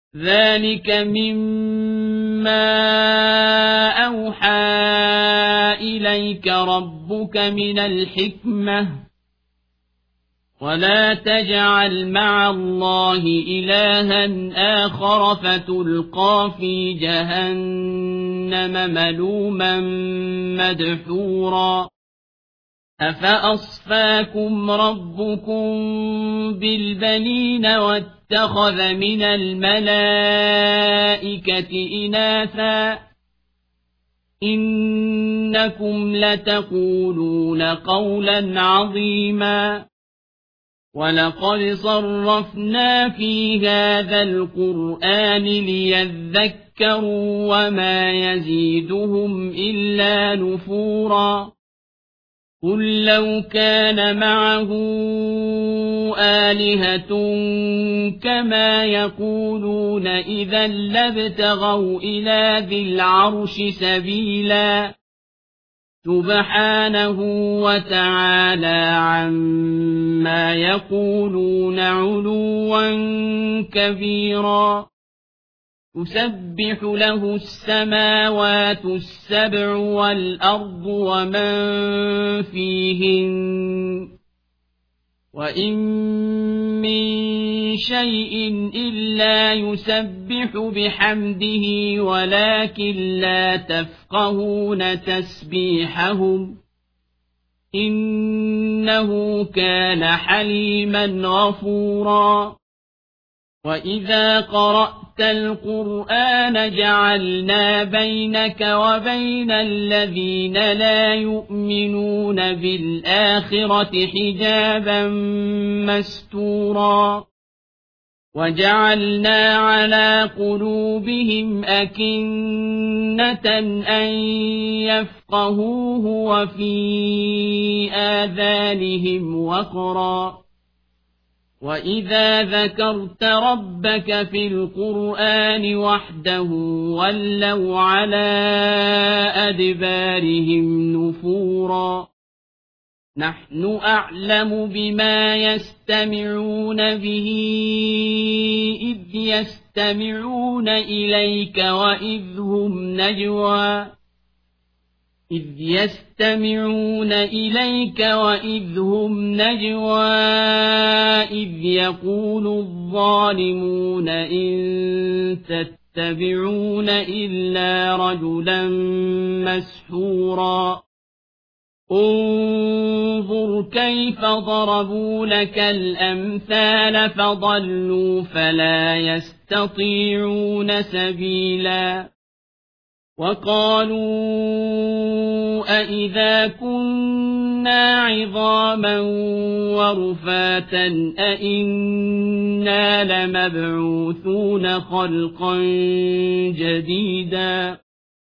ذلك مما أوحى إليك ربك من الحكمة ولا تجعل مع الله إلها آخر فتلقى في جهنم ملوما مدحورا أفأصفاكم ربكم بالبنين واتخذ من الملائكة إناثا إنكم لتقولون قولا عظيما ولقد صرفنا في هذا القرآن ليذكروا وما يزيدهم إلا نفورا قل لو كان معه آلهة كما يقولون إذا لابتغوا إلى ذي العرش سبيلا سبحانه وتعالى عما يقولون علوا كبيرا تسبح له السماوات السبع والأرض ومن فيهن وإن من شيء إلا يسبح بحمده ولكن لا تفقهون تسبيحهم إنه كان حليما غفورا وإذا قرأت القرآن جعلنا بينك وبين الذين لا يؤمنون بالآخرة حجابا مستورا وجعلنا على قلوبهم أكنة أن يفقهوه وفي آذانهم وقرا وإذا ذكرت ربك في القرآن وحده ولوا على أدبارهم نفورا نحن أعلم بما يستمعون به إذ يستمعون إليك وإذ هم نجوى إذ يقول الظالمون إن تتبعون إلا رجلا مسحورا انظر كيف ضربوا لك الأمثال فضلوا فلا يستطيعون سبيلا وقالوا أئذا كنا عظاما ورفاتا أئنا لمبعوثون خلقا جديدا